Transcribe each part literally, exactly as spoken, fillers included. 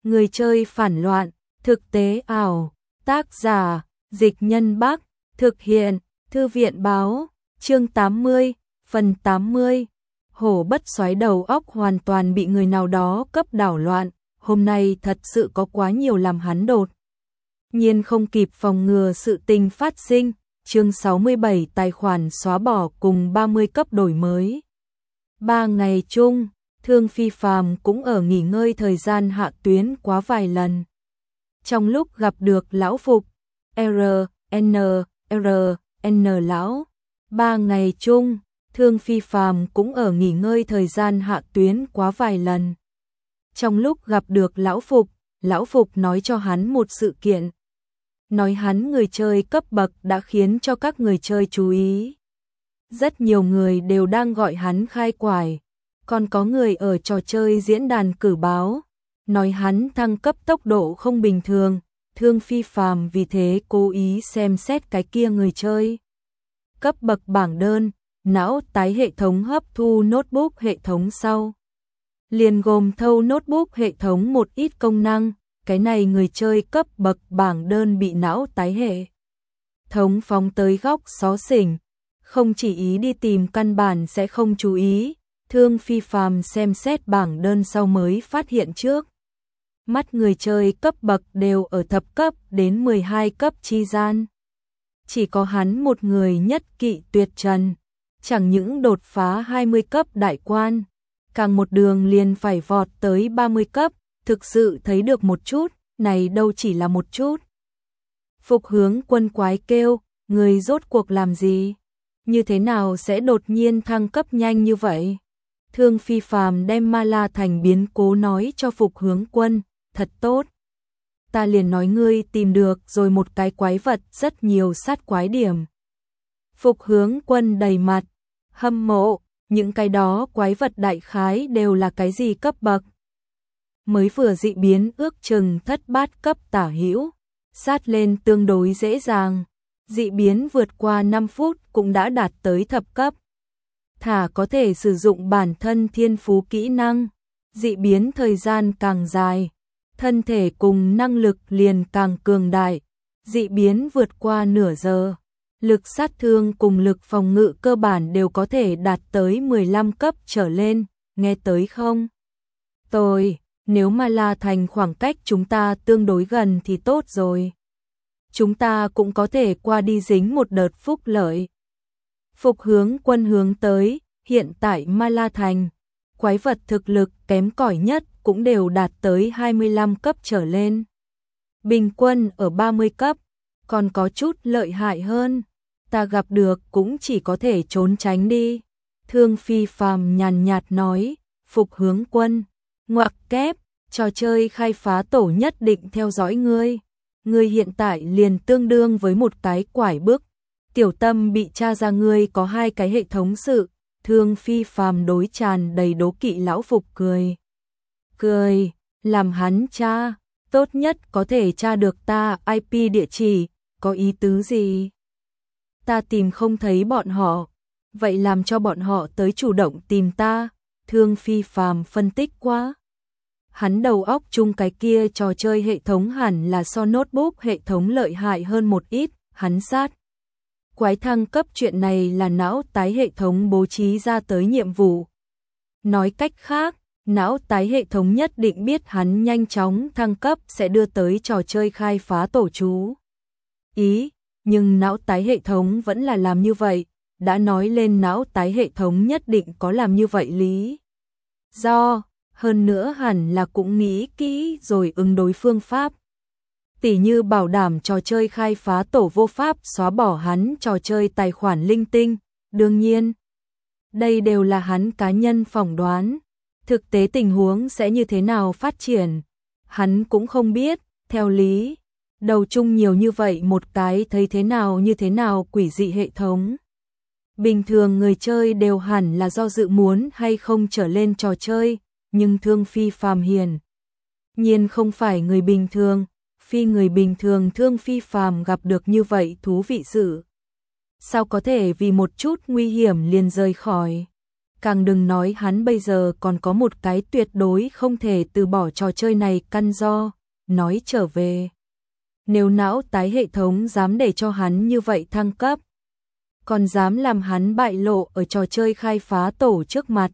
Người chơi phản loạn, thực tế ảo, tác giả, Dịch Nhân Bắc, thực hiện, Thư viện Báo, chương tám mươi, phần tám mươi. Hổ Bất Soái đầu óc hoàn toàn bị người nào đó cấp đảo loạn, hôm nay thật sự có quá nhiều làm hắn đột nhiên không kịp phòng ngừa sự tình phát sinh. Chương sáu mươi bảy, tài khoản xóa bỏ cùng ba mươi cấp đổi mới. Ba ngày chung, Thương Phi Phàm cũng ở nghỉ ngơi thời gian hạ tuyến quá vài lần. Trong lúc gặp được lão Phục, R, N, R, N lão, ba ngày chung, Thương Phi Phàm cũng ở nghỉ ngơi thời gian hạ tuyến quá vài lần. Trong lúc gặp được lão Phục, lão Phục nói cho hắn một sự kiện. Nói hắn người chơi cấp bậc đã khiến cho các người chơi chú ý. Rất nhiều người đều đang gọi hắn khai quải, còn có người ở trò chơi diễn đàn cử báo, nói hắn thăng cấp tốc độ không bình thường. Thương Phi Phàm vì thế cố ý xem xét cái kia người chơi cấp bậc bảng đơn, não tái hệ thống hấp thu notebook hệ thống sau. Liền gồm thâu notebook hệ thống một ít công năng, cái này người chơi cấp bậc bảng đơn bị não tái hệ thống phóng tới góc xó xỉnh, không chỉ ý đi tìm căn bản sẽ không chú ý. Thương Phi Phàm xem xét bảng đơn sau mới phát hiện trước mắt người chơi cấp bậc đều ở thập cấp đến mười hai cấp chi gian. Chỉ có hắn một người nhất kỵ tuyệt trần, chẳng những đột phá hai mươi cấp đại quan, càng một đường liền phải vọt tới ba mươi cấp, thực sự thấy được một chút, này đâu chỉ là một chút. Phục Hướng Quân quái kêu, người rốt cuộc làm gì? Như thế nào sẽ đột nhiên thăng cấp nhanh như vậy? Thương Phi Phàm đem Ma La Thành biến cố nói cho Phục Hướng Quân, thật tốt. Ta liền nói ngươi tìm được rồi một cái quái vật rất nhiều sát quái điểm. Phục Hướng Quân đầy mặt hâm mộ, những cái đó quái vật đại khái đều là cái gì cấp bậc? Mới vừa dị biến ước chừng thất bát cấp tả hữu, sát lên tương đối dễ dàng. Dị biến vượt qua năm phút cũng đã đạt tới thập cấp. Thả có thể sử dụng bản thân thiên phú kỹ năng, dị biến thời gian càng dài, thân thể cùng năng lực liền càng cường đại. Dị biến vượt qua nửa giờ, lực sát thương cùng lực phòng ngự cơ bản đều có thể đạt tới mười lăm cấp trở lên, nghe tới không? Tôi, nếu Ma La Thành khoảng cách chúng ta tương đối gần thì tốt rồi. Chúng ta cũng có thể qua đi dính một đợt phúc lợi. Phục Hướng Quân hướng tới, hiện tại Ma La Thành, quái vật thực lực kém cỏi nhất cũng đều đạt tới hai mươi lăm cấp trở lên. Bình quân ở ba mươi cấp, còn có chút lợi hại hơn. Ta gặp được cũng chỉ có thể trốn tránh đi. Thương Phi Phàm nhàn nhạt nói, Phục Hướng Quân, ngoặc kép, trò chơi khai phá tổ nhất định theo dõi ngươi. Ngươi hiện tại liền tương đương với một cái quải bước. Tiểu Tâm bị tra ra ngươi có hai cái hệ thống sự. Thương Phi Phàm đối tràn đầy đố kỵ lão Phục cười. Cười, làm hắn tra, tốt nhất có thể tra được ta i pê địa chỉ, có ý tứ gì? Ta tìm không thấy bọn họ, vậy làm cho bọn họ tới chủ động tìm ta. Thương Phi Phàm phân tích quá. Hắn đầu óc chung cái kia trò chơi hệ thống hẳn là so notebook hệ thống lợi hại hơn một ít, hắn sát. Quái thăng cấp chuyện này là não tái hệ thống bố trí ra tới nhiệm vụ. Nói cách khác, não tái hệ thống nhất định biết hắn nhanh chóng thăng cấp sẽ đưa tới trò chơi khai phá tổ chú ý, nhưng não tái hệ thống vẫn là làm như vậy, đã nói lên não tái hệ thống nhất định có làm như vậy lý do. Hơn nữa hẳn là cũng nghĩ kỹ rồi ứng đối phương pháp. Tỉ như bảo đảm trò chơi khai phá tổ vô pháp xóa bỏ hắn trò chơi tài khoản linh tinh. Đương nhiên, đây đều là hắn cá nhân phỏng đoán. Thực tế tình huống sẽ như thế nào phát triển, hắn cũng không biết. Theo lý, đầu chung nhiều như vậy một cái thấy thế nào như thế nào quỷ dị hệ thống. Bình thường người chơi đều hẳn là do dự muốn hay không trở lên trò chơi. Nhưng Thương Phi Phàm hiển nhiên không phải người bình thường, phi người bình thường Thương Phi Phàm gặp được như vậy thú vị sự. Sao có thể vì một chút nguy hiểm liền rời khỏi? Càng đừng nói hắn bây giờ còn có một cái tuyệt đối không thể từ bỏ trò chơi này căn do, nói trở về. Nếu não tái hệ thống dám để cho hắn như vậy thăng cấp, còn dám làm hắn bại lộ ở trò chơi khai phá tổ trước mặt,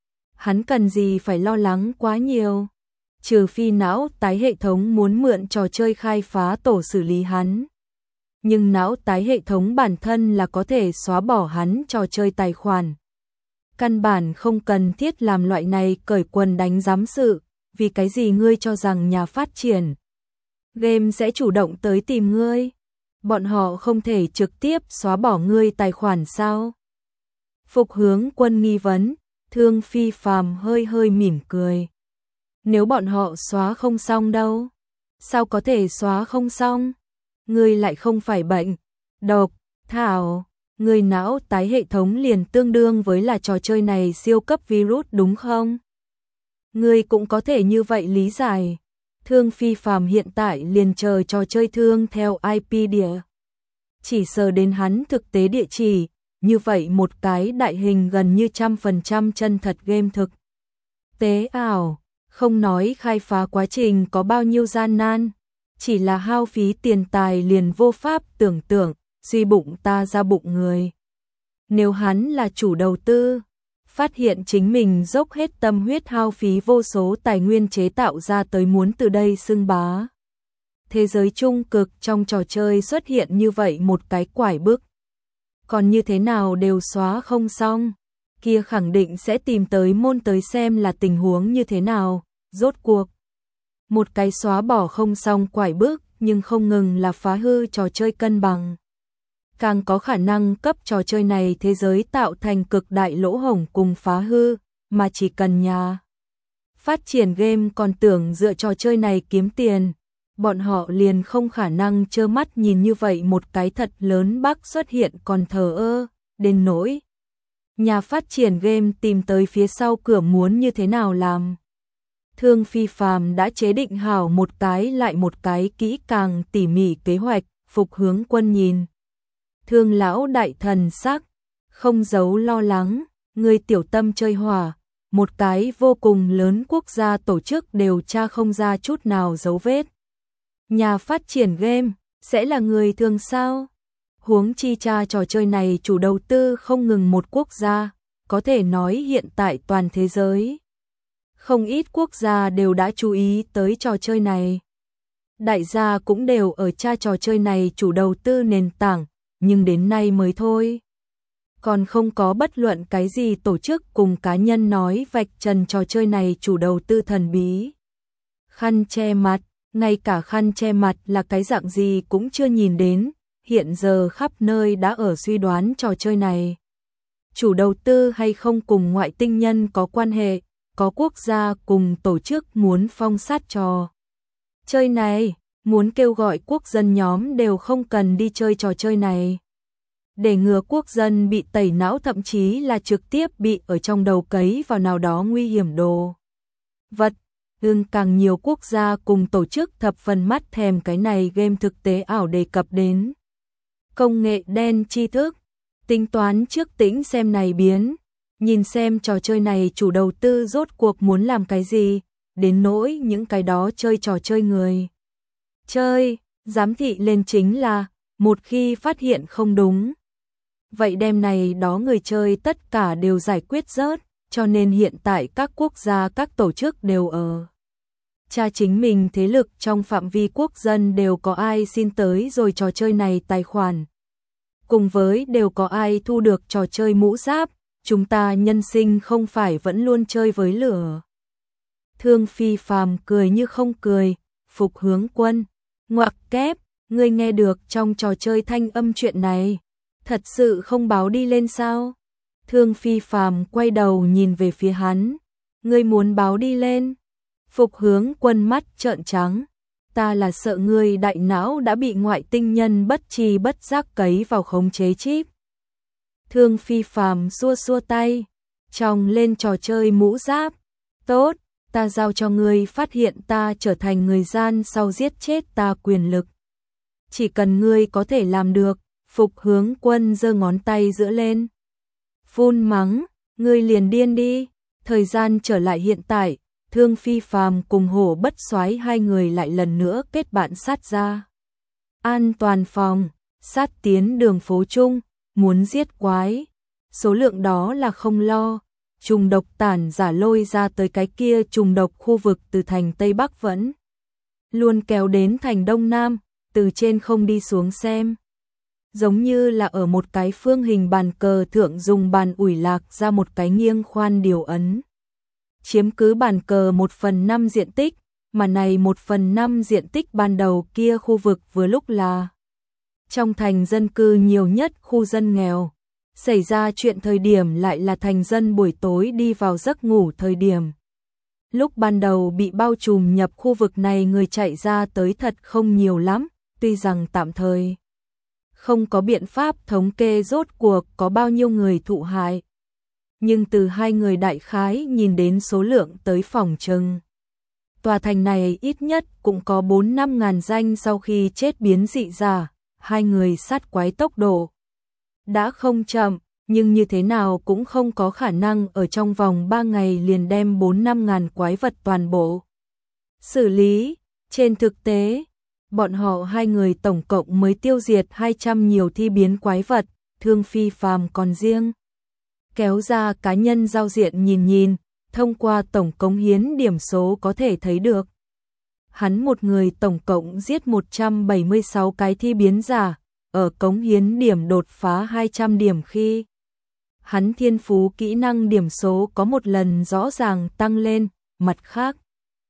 hắn cần gì phải lo lắng quá nhiều, trừ phi não tái hệ thống muốn mượn trò chơi khai phá tổ xử lý hắn. Nhưng não tái hệ thống bản thân là có thể xóa bỏ hắn trò chơi tài khoản. Căn bản không cần thiết làm loại này cởi quần đánh giám sự, vì cái gì ngươi cho rằng nhà phát triển game sẽ chủ động tới tìm ngươi? Bọn họ không thể trực tiếp xóa bỏ ngươi tài khoản sao? Phục Hướng Quân nghi vấn, Thương Phi Phàm hơi hơi mỉm cười. Nếu bọn họ xóa không xong đâu? Sao có thể xóa không xong? Ngươi lại không phải bệnh, độc, thảo, ngươi não tái hệ thống liền tương đương với là trò chơi này siêu cấp virus đúng không? Ngươi cũng có thể như vậy lý giải. Thương Phi Phàm hiện tại liền chờ trò chơi thương theo i pê địa. Chỉ sờ đến hắn thực tế địa chỉ, như vậy một cái đại hình gần như trăm phần trăm chân thật game thực tế ảo, không nói khai phá quá trình có bao nhiêu gian nan, chỉ là hao phí tiền tài liền vô pháp tưởng tượng, suy bụng ta ra bụng người. Nếu hắn là chủ đầu tư, phát hiện chính mình dốc hết tâm huyết hao phí vô số tài nguyên chế tạo ra tới muốn từ đây xưng bá. Thế giới trung cực trong trò chơi xuất hiện như vậy một cái quải bức. Còn như thế nào đều xóa không xong, kia khẳng định sẽ tìm tới môn tới xem là tình huống như thế nào, rốt cuộc. Một cái xóa bỏ không xong quải bức nhưng không ngừng là phá hư trò chơi cân bằng. Càng có khả năng cấp trò chơi này thế giới tạo thành cực đại lỗ hổng cùng phá hư, mà chỉ cần nhà phát triển game còn tưởng dựa trò chơi này kiếm tiền, bọn họ liền không khả năng trơ mắt nhìn như vậy một cái thật lớn bug xuất hiện còn thờ ơ, đến nỗi nhà phát triển game tìm tới phía sau cửa muốn như thế nào làm. Thương Phi Phàm đã chế định hảo một cái lại một cái kỹ càng tỉ mỉ kế hoạch. Phục Hướng Quân nhìn Thương lão đại thần sắc, không giấu lo lắng, người tiểu tâm chơi hỏa, một cái vô cùng lớn quốc gia tổ chức đều tra không ra chút nào dấu vết. Nhà phát triển game, sẽ là người thường sao? Huống chi tra trò chơi này chủ đầu tư không ngừng một quốc gia, có thể nói hiện tại toàn thế giới. Không ít quốc gia đều đã chú ý tới trò chơi này. Đại gia cũng đều ở tra trò chơi này chủ đầu tư nền tảng, nhưng đến nay mới thôi. Còn không có bất luận cái gì tổ chức cùng cá nhân nói vạch trần trò chơi này chủ đầu tư thần bí. Khăn che mặt, ngay cả khăn che mặt là cái dạng gì cũng chưa nhìn đến, hiện giờ khắp nơi đã ở suy đoán trò chơi này. Chủ đầu tư hay không cùng ngoại tinh nhân có quan hệ, có quốc gia cùng tổ chức muốn phong sát trò chơi này, muốn kêu gọi quốc dân nhóm đều không cần đi chơi trò chơi này. Để ngừa quốc dân bị tẩy não thậm chí là trực tiếp bị ở trong đầu cấy vào nào đó nguy hiểm đồ vật. Ưng càng nhiều quốc gia cùng tổ chức thập phần mắt thèm cái này game thực tế ảo đề cập đến. Công nghệ đen tri thức, tính toán trước tĩnh xem này biến, nhìn xem trò chơi này chủ đầu tư rốt cuộc muốn làm cái gì, đến nỗi những cái đó chơi trò chơi người. Chơi, giám thị lên chính là, một khi phát hiện không đúng. Vậy đêm này đó người chơi tất cả đều giải quyết rớt, cho nên hiện tại các quốc gia các tổ chức đều ở. Cha chính mình thế lực trong phạm vi quốc dân đều có ai xin tới rồi trò chơi này tài khoản. Cùng với đều có ai thu được trò chơi mũ giáp, chúng ta nhân sinh không phải vẫn luôn chơi với lửa. Thương Phi Phàm cười như không cười, Phục Hướng Quân, ngoặc kép, ngươi nghe được trong trò chơi thanh âm chuyện này, thật sự không báo đi lên sao? Thương Phi Phàm quay đầu nhìn về phía hắn, ngươi muốn báo đi lên? Phục Hướng Quân mắt trợn trắng, ta là sợ ngươi đại não đã bị ngoại tinh nhân bất tri bất giác cấy vào khống chế chip. Thương Phi Phàm xua xua tay, tròng lên trò chơi mũ giáp, tốt, ta giao cho ngươi phát hiện ta trở thành người gian sau giết chết ta quyền lực. Chỉ cần ngươi có thể làm được. Phục Hướng Quân giơ ngón tay giữa lên, phun mắng, Ngươi liền điên đi. Thời gian trở lại hiện tại, Thương Phi Phàm cùng Hổ Bất Soái hai người lại lần nữa kết bạn sát ra. An toàn phòng, sát tiến đường phố chung, muốn giết quái. Số lượng đó là không lo, trùng độc tản giả lôi ra tới cái kia trùng độc khu vực từ thành Tây Bắc vẫn luôn kéo đến thành Đông Nam, từ trên không đi xuống xem. Giống như là ở một cái phương hình bàn cờ thượng dùng bàn ủi lạc ra một cái nghiêng khoan điều ấn. Chiếm cứ bàn cờ một phần năm diện tích, mà này một phần năm diện tích ban đầu kia khu vực vừa lúc là trong thành dân cư nhiều nhất khu dân nghèo. Xảy ra chuyện thời điểm lại là thành dân buổi tối đi vào giấc ngủ thời điểm. Lúc ban đầu bị bao trùm nhập khu vực này người chạy ra tới thật không nhiều lắm, tuy rằng tạm thời không có biện pháp thống kê rốt cuộc có bao nhiêu người thụ hại. Nhưng từ hai người đại khái nhìn đến số lượng tới phòng chừng. Tòa thành này ít nhất cũng có bốn năm ngàn danh sau khi chết biến dị giả, hai người sát quái tốc độ. Đã không chậm, nhưng như thế nào cũng không có khả năng ở trong vòng ba ngày liền đem bốn năm ngàn quái vật toàn bộ xử lý. Trên thực tế, bọn họ hai người tổng cộng mới tiêu diệt hai trăm nhiều thi biến quái vật, Thương Phi Phàm còn riêng kéo ra cá nhân giao diện nhìn nhìn, thông qua tổng cống hiến điểm số có thể thấy được. Hắn một người tổng cộng giết một trăm bảy mươi sáu cái thi biến giả, ở cống hiến điểm đột phá hai trăm điểm khi hắn thiên phú kỹ năng điểm số có một lần rõ ràng tăng lên, mặt khác.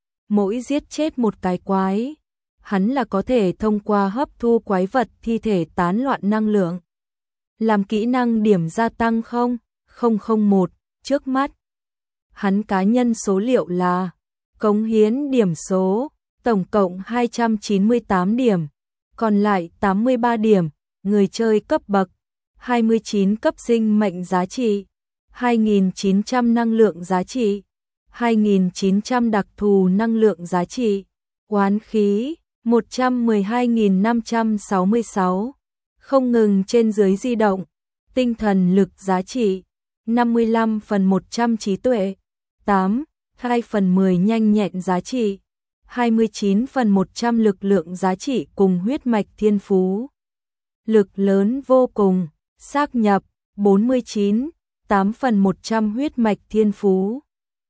Mỗi giết chết một cái quái, hắn là có thể thông qua hấp thu quái vật thi thể tán loạn năng lượng. Làm kỹ năng điểm gia tăng không, không không một, trước mắt. Hắn cá nhân số liệu là cống hiến điểm số, tổng cộng hai trăm chín mươi tám điểm, còn lại tám mươi ba điểm, người chơi cấp bậc, hai mươi chín cấp sinh mệnh giá trị, hai nghìn chín trăm năng lượng giá trị, hai nghìn chín trăm đặc thù năng lượng giá trị, oán khí, một trăm mười hai nghìn năm trăm sáu mươi sáu, không ngừng trên dưới di động, tinh thần lực giá trị, năm mươi lăm phần một trăm trí tuệ, tám, hai phần mười nhanh nhẹn giá trị, hai mươi chín phần một trăm lực lượng giá trị cùng huyết mạch thiên phú. Lực lớn vô cùng, xác nhập, bốn mươi chín, tám phần một trăm huyết mạch thiên phú.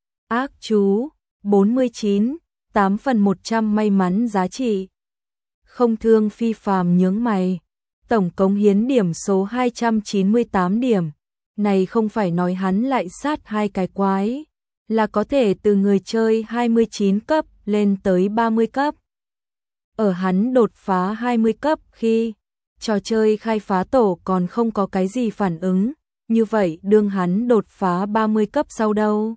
Ác chú, bốn mươi chín, tám phần một trăm may mắn giá trị. Không Thương Phi Phàm nhướng mày, tổng cống hiến điểm số hai trăm chín mươi tám điểm, này không phải nói hắn lại sát hai cái quái, là có thể từ người chơi hai mươi chín cấp lên tới ba mươi cấp. Ở hắn đột phá hai mươi cấp khi trò chơi khai phá tổ còn không có cái gì phản ứng, như vậy đương hắn đột phá ba mươi cấp sau đâu.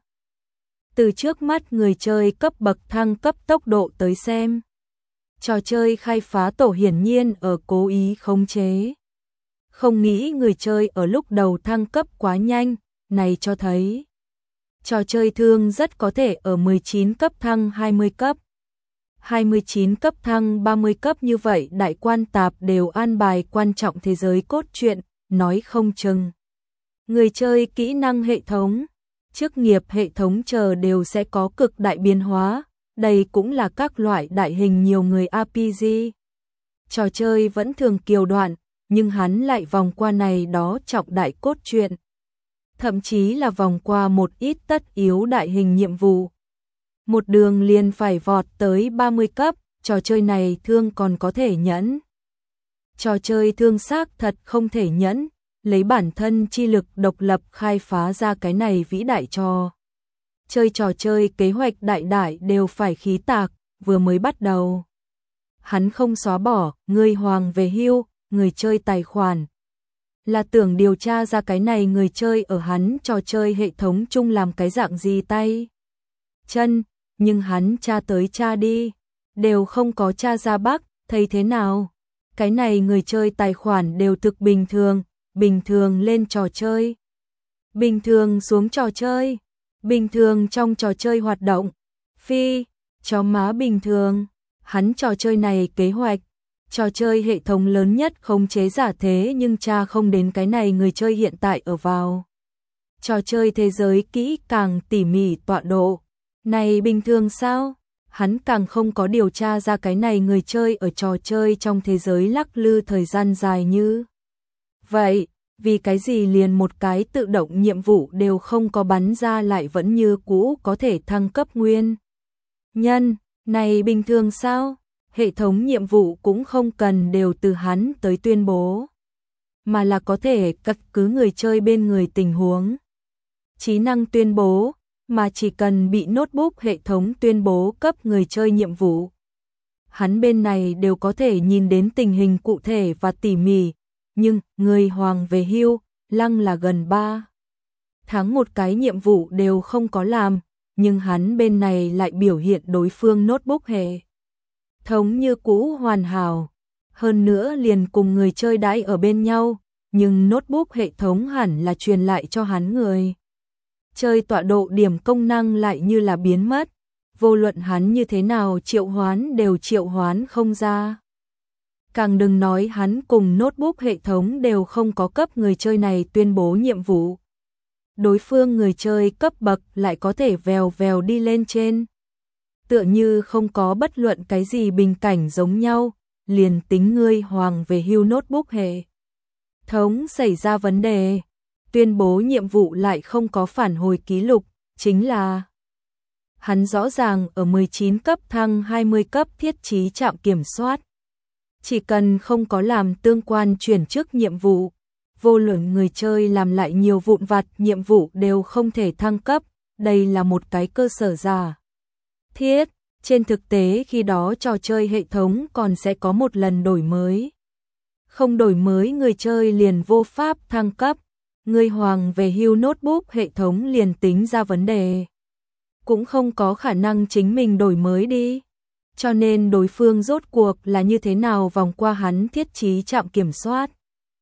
Từ trước mắt người chơi cấp bậc thăng cấp tốc độ tới xem, trò chơi khai phá tổ hiển nhiên ở cố ý khống chế. Không nghĩ người chơi ở lúc đầu thăng cấp quá nhanh, này cho thấy trò chơi thương rất có thể ở mười chín cấp thăng hai mươi cấp. hai mươi chín cấp thăng ba mươi cấp như vậy đại quan tạp đều an bài quan trọng thế giới cốt truyện, nói không chừng. Người chơi kỹ năng hệ thống, chức nghiệp hệ thống chờ đều sẽ có cực đại biến hóa, đây cũng là các loại đại hình nhiều người a pê giê. Trò chơi vẫn thường kiều đoạn, nhưng hắn lại vòng qua này đó trọng đại cốt truyện. Thậm chí là vòng qua một ít tất yếu đại hình nhiệm vụ. Một đường liền phải vọt tới ba mươi cấp, trò chơi này thương còn có thể nhẫn. Trò chơi thương xác thật không thể nhẫn, lấy bản thân chi lực độc lập khai phá ra cái này vĩ đại trò. Chơi trò chơi kế hoạch đại đại đều phải khí tạc, vừa mới bắt đầu. Hắn không xóa bỏ, người hoàng về hưu, người chơi tài khoản. Là tưởng điều tra ra cái này người chơi ở hắn trò chơi hệ thống chung làm cái dạng gì tay. Chân, nhưng hắn tra tới tra đi, đều không có tra ra bắc, thấy thế nào. Cái này người chơi tài khoản đều thực bình thường, bình thường lên trò chơi. Bình thường xuống trò chơi, bình thường trong trò chơi hoạt động. Phi, chó má bình thường, hắn trò chơi này kế hoạch. Trò chơi hệ thống lớn nhất khống chế giả thế nhưng cha không đến cái này người chơi hiện tại ở vào. trò chơi thế giới kỹ càng tỉ mỉ tọa độ. Này bình thường sao? Hắn càng không có điều tra ra cái này người chơi ở trò chơi trong thế giới lắc lư thời gian dài như vậy, vì cái gì liền một cái tự động nhiệm vụ đều không có bắn ra lại vẫn như cũ có thể thăng cấp nguyên. Nhân, này bình thường sao? Hệ thống nhiệm vụ cũng không cần đều từ hắn tới tuyên bố, mà là có thể căn cứ người chơi bên người tình huống. Trí năng tuyên bố, mà chỉ cần bị notebook hệ thống tuyên bố cấp người chơi nhiệm vụ. Hắn bên này đều có thể nhìn đến tình hình cụ thể và tỉ mỉ, nhưng người hoàng về hưu, lăng là gần ba tháng một cái nhiệm vụ đều không có làm, nhưng hắn bên này lại biểu hiện đối phương notebook hệ thống như cũ hoàn hảo. Hơn nữa liền cùng người chơi đãi ở bên nhau, nhưng notebook hệ thống hẳn là truyền lại cho hắn người chơi tọa độ điểm công năng lại như là biến mất, vô luận hắn như thế nào triệu hoán đều triệu hoán không ra. Càng đừng nói hắn cùng notebook hệ thống đều không có cấp người chơi này tuyên bố nhiệm vụ. Đối phương người chơi cấp bậc lại có thể vèo vèo đi lên trên. Tựa như không có bất luận cái gì bình cảnh giống nhau, liền tính ngươi hoàng về hưu notebook hệ thống xảy ra vấn đề. Tuyên bố nhiệm vụ lại không có phản hồi ký lục, chính là hắn rõ ràng ở mười chín cấp thăng hai mươi cấp thiết trí trạm kiểm soát. Chỉ cần không có làm tương quan chuyển chức nhiệm vụ, vô luận người chơi làm lại nhiều vụn vặt nhiệm vụ đều không thể thăng cấp, đây là một cái cơ sở giả thiết. Trên thực tế khi đó trò chơi hệ thống còn sẽ có một lần đổi mới. Không đổi mới người chơi liền vô pháp thăng cấp. Người hoàng về hưu notebook hệ thống liền tính ra vấn đề, cũng không có khả năng chính mình đổi mới đi. Cho nên đối phương rốt cuộc là như thế nào vòng qua hắn thiết trí trạm kiểm soát.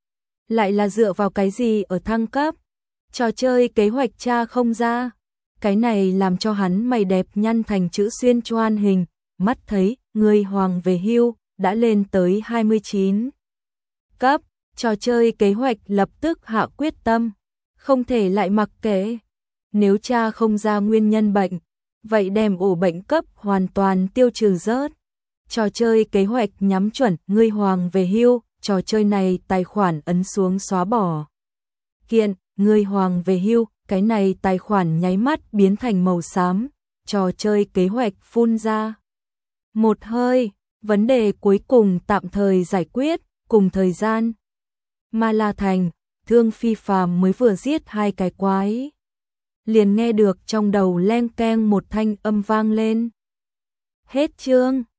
Lại là dựa vào cái gì ở thăng cấp. Trò chơi kế hoạch tra không ra. Cái này làm cho hắn mày đẹp nhăn thành chữ xuyên choan hình, mắt thấy người hoàng về hưu đã lên tới hai mươi chín cấp. Trò chơi kế hoạch lập tức hạ quyết tâm, không thể lại mặc kệ. Nếu tra không ra nguyên nhân bệnh, vậy đem ổ bệnh cấp hoàn toàn tiêu trừ rớt. Trò chơi kế hoạch nhắm chuẩn người hoàng về hưu, trò chơi này tài khoản ấn xuống xóa bỏ. Kiện, người hoàng về hưu, cái này tài khoản nháy mắt biến thành màu xám, trò chơi kế hoạch phun ra một hơi, vấn đề cuối cùng tạm thời giải quyết, cùng thời gian. Ma La Thành, Thương Phi Phàm mới vừa giết hai cái quái, liền nghe được trong đầu leng keng một thanh âm vang lên. Hết chương.